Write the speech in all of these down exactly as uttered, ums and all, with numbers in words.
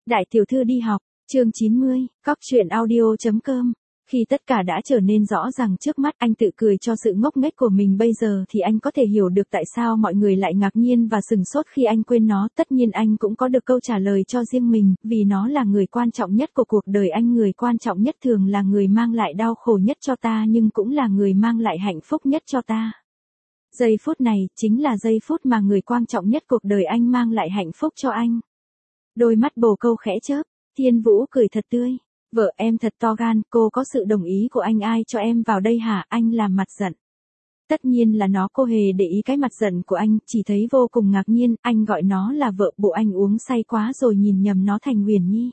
Đại tiểu thư đi học, chương chín mươi, cóc truyện audio chấm com. Khi tất cả đã trở nên rõ ràng trước mắt, anh tự cười cho sự ngốc nghếch của mình bây giờ thì anh có thể hiểu được tại sao mọi người lại ngạc nhiên và sừng sốt khi anh quên nó. Tất nhiên anh cũng có được câu trả lời cho riêng mình, vì nó là người quan trọng nhất của cuộc đời anh. Người quan trọng nhất thường là người mang lại đau khổ nhất cho ta, nhưng cũng là người mang lại hạnh phúc nhất cho ta. Giây phút này, chính là giây phút mà người quan trọng nhất cuộc đời anh mang lại hạnh phúc cho anh. Đôi mắt bồ câu khẽ chớp, Thiên Vũ cười thật tươi. Vợ em thật to gan, cô có sự đồng ý của anh, ai cho em vào đây hả? Anh làm mặt giận. Tất nhiên là nó, cô hề để ý cái mặt giận của anh, chỉ thấy vô cùng ngạc nhiên. Anh gọi nó là vợ, bộ anh uống say quá rồi nhìn nhầm nó thành Huyền Nhi.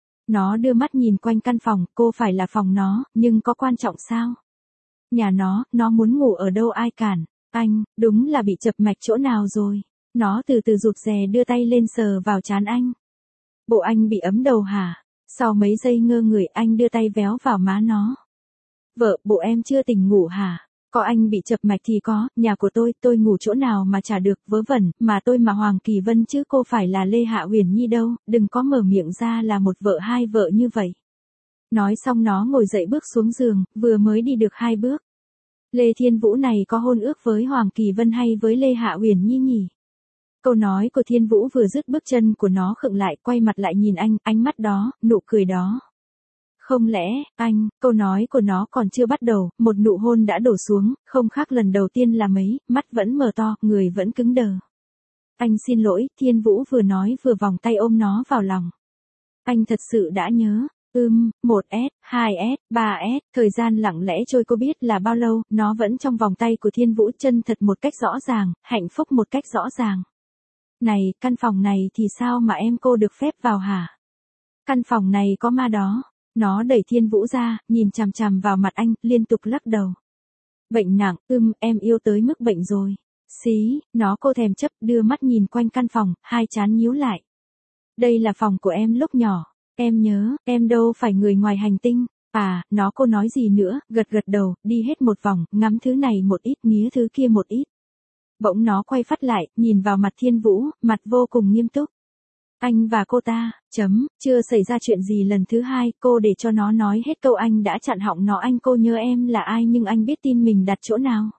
Nó đưa mắt nhìn quanh căn phòng, cô phải là phòng nó, nhưng có quan trọng sao? Nhà nó, nó muốn ngủ ở đâu ai cản? Anh, đúng là bị chập mạch chỗ nào rồi? Nó từ từ rụt rè đưa tay lên sờ vào trán anh. Bộ anh bị ấm đầu hả? Sau mấy giây ngơ người, anh đưa tay véo vào má nó. Vợ, bộ em chưa tỉnh ngủ hả? Có anh bị chập mạch thì có, nhà của tôi, tôi ngủ chỗ nào mà chả được, vớ vẩn, mà tôi mà Hoàng Kỳ Vân chứ cô phải là Lê Hạ Huyền Nhi đâu, đừng có mở miệng ra là một vợ hai vợ như vậy. Nói xong nó ngồi dậy bước xuống giường, vừa mới đi được hai bước. Lê Thiên Vũ này có hôn ước với Hoàng Kỳ Vân hay với Lê Hạ Huyền Nhi nhỉ? Câu nói của Thiên Vũ vừa dứt, bước chân của nó khựng lại, quay mặt lại nhìn anh, ánh mắt đó, nụ cười đó. Không lẽ, anh, câu nói của nó còn chưa bắt đầu, một nụ hôn đã đổ xuống, không khác lần đầu tiên là mấy, mắt vẫn mở to, người vẫn cứng đờ. Anh xin lỗi, Thiên Vũ vừa nói vừa vòng tay ôm nó vào lòng. Anh thật sự đã nhớ. Ừm, một S, hai S, ba S, thời gian lặng lẽ trôi, cô biết là bao lâu, nó vẫn trong vòng tay của Thiên Vũ, chân thật một cách rõ ràng, hạnh phúc một cách rõ ràng. Này, căn phòng này thì sao mà em cô được phép vào hả? Căn phòng này có ma đó. Nó đẩy Thiên Vũ ra, nhìn chằm chằm vào mặt anh, liên tục lắc đầu. Bệnh nặng, ưm, em yêu tới mức bệnh rồi. Xí, nó cô thèm chấp, đưa mắt nhìn quanh căn phòng, hai trán nhíu lại. Đây là phòng của em lúc nhỏ. Em nhớ, em đâu phải người ngoài hành tinh. À, nó cô nói gì nữa, gật gật đầu, đi hết một vòng, ngắm thứ này một ít, nghía thứ kia một ít. Bỗng nó quay phát lại, nhìn vào mặt Thiên Vũ, mặt vô cùng nghiêm túc. Anh và cô ta, chấm, chưa xảy ra chuyện gì lần thứ hai, cô để cho nó nói hết câu, anh đã chặn họng nó. Anh, cô nhớ em là ai nhưng anh biết tin mình đặt chỗ nào.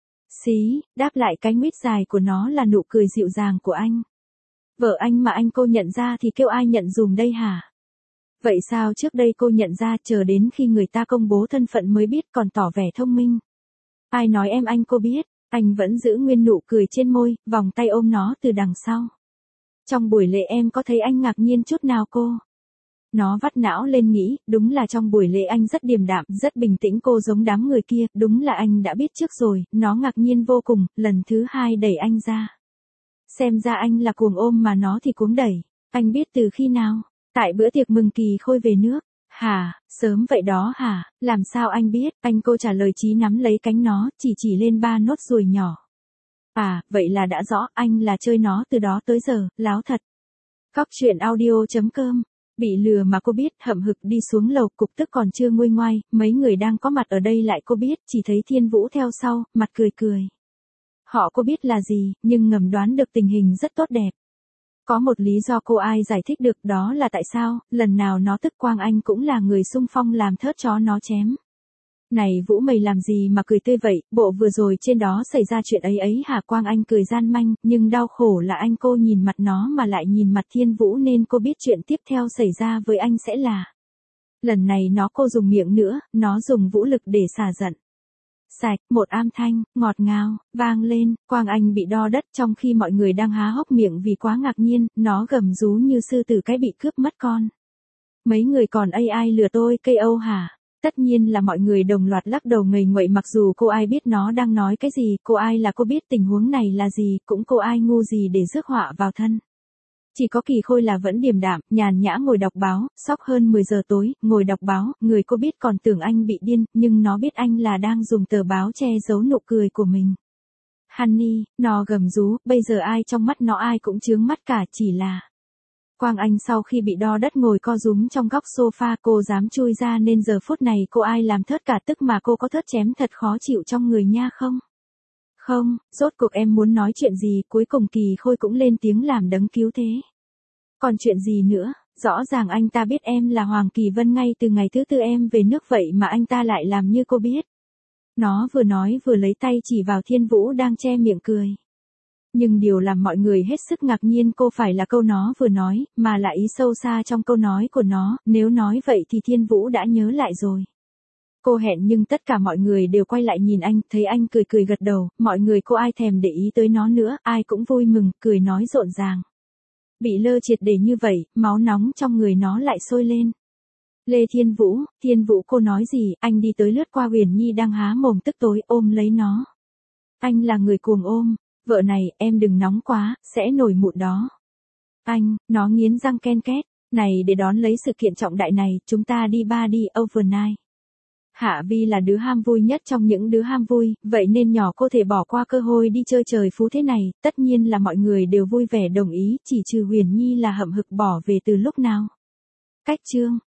Xí, đáp lại cái nguyết dài của nó là nụ cười dịu dàng của anh. Vợ anh mà anh cô nhận ra thì kêu ai nhận dùm đây hả? Vậy sao trước đây cô nhận ra, chờ đến khi người ta công bố thân phận mới biết, còn tỏ vẻ thông minh? Ai nói em anh cô biết? Anh vẫn giữ nguyên nụ cười trên môi, vòng tay ôm nó từ đằng sau. Trong buổi lễ em có thấy anh ngạc nhiên chút nào cô? Nó vắt não lên nghĩ, đúng là trong buổi lễ anh rất điềm đạm, rất bình tĩnh, cô giống đám người kia, đúng là anh đã biết trước rồi. Nó ngạc nhiên vô cùng, lần thứ hai đẩy anh ra. Xem ra anh là cuồng ôm mà nó thì cuống đẩy. Anh biết từ khi nào? Tại bữa tiệc mừng Kỳ Khôi về nước. Hả, sớm vậy đó hả, làm sao anh biết? Anh, cô trả lời, chí nắm lấy cánh nó, chỉ chỉ lên ba nốt ruồi nhỏ. À, vậy là đã rõ, anh là chơi nó từ đó tới giờ, láo thật. Cóc truyện audio chấm com. Bị lừa mà cô biết, hậm hực đi xuống lầu, cục tức còn chưa nguôi ngoai, mấy người đang có mặt ở đây lại cô biết, chỉ thấy Thiên Vũ theo sau, mặt cười cười. Họ cô biết là gì, nhưng ngầm đoán được tình hình rất tốt đẹp. Có một lý do cô ai giải thích được, đó là tại sao, lần nào nó tức Quang Anh cũng là người xung phong làm thớt chó nó chém. Này Vũ, mày làm gì mà cười tươi vậy, bộ vừa rồi trên đó xảy ra chuyện ấy ấy hả? Quang Anh cười gian manh, nhưng đau khổ là anh, cô nhìn mặt nó mà lại nhìn mặt Thiên Vũ nên cô biết chuyện tiếp theo xảy ra với anh sẽ là. Lần này nó cô dùng miệng nữa, nó dùng vũ lực để xả giận. Sạch, một âm thanh, ngọt ngào, vang lên, Quang Anh bị đo đất trong khi mọi người đang há hốc miệng vì quá ngạc nhiên, nó gầm rú như sư tử cái bị cướp mất con. Mấy người còn ây ai lừa tôi, cây âu hả? Tất nhiên là mọi người đồng loạt lắc đầu ngây nguậy, mặc dù cô ai biết nó đang nói cái gì, cô ai là cô biết tình huống này là gì, cũng cô ai ngu gì để rước họa vào thân. Chỉ có Kỳ Khôi là vẫn điềm đạm, nhàn nhã ngồi đọc báo, sóc hơn mười giờ tối, ngồi đọc báo, người cô biết còn tưởng anh bị điên, nhưng nó biết anh là đang dùng tờ báo che giấu nụ cười của mình. Honey, nó gầm rú, bây giờ ai trong mắt nó ai cũng chướng mắt cả, chỉ là. Quang Anh sau khi bị đo đất ngồi co rúm trong góc sofa, cô dám chui ra nên giờ phút này cô ai làm thớt cả tức mà cô có thớt chém thật khó chịu trong người nha không? Không, rốt cuộc em muốn nói chuyện gì? Cuối cùng Kỳ Khôi cũng lên tiếng làm đấng cứu thế. Còn chuyện gì nữa? Rõ ràng anh ta biết em là Hoàng Kỳ Vân ngay từ ngày thứ tư em về nước vậy mà anh ta lại làm như cô biết. Nó vừa nói vừa lấy tay chỉ vào Thiên Vũ đang che miệng cười. Nhưng điều làm mọi người hết sức ngạc nhiên cô phải là câu nó vừa nói, mà là ý sâu xa trong câu nói của nó, nếu nói vậy thì Thiên Vũ đã nhớ lại rồi. Cô hẹn nhưng tất cả mọi người đều quay lại nhìn anh, thấy anh cười cười gật đầu, mọi người cô ai thèm để ý tới nó nữa, ai cũng vui mừng, cười nói rộn ràng. Bị lơ triệt để như vậy, máu nóng trong người nó lại sôi lên. Lê Thiên Vũ, Thiên Vũ cô nói gì, anh đi tới lướt qua Huyền Nhi đang há mồm tức tối ôm lấy nó. Anh là người cuồng ôm, vợ này, em đừng nóng quá, sẽ nổi mụn đó. Anh, nó nghiến răng ken két, này để đón lấy sự kiện trọng đại này, chúng ta đi ba đi overnight. Hạ Vi là đứa ham vui nhất trong những đứa ham vui, vậy nên nhỏ cô thể bỏ qua cơ hội đi chơi trời phú thế này, tất nhiên là mọi người đều vui vẻ đồng ý, chỉ trừ Huyền Nhi là hậm hực bỏ về từ lúc nào. Cách chương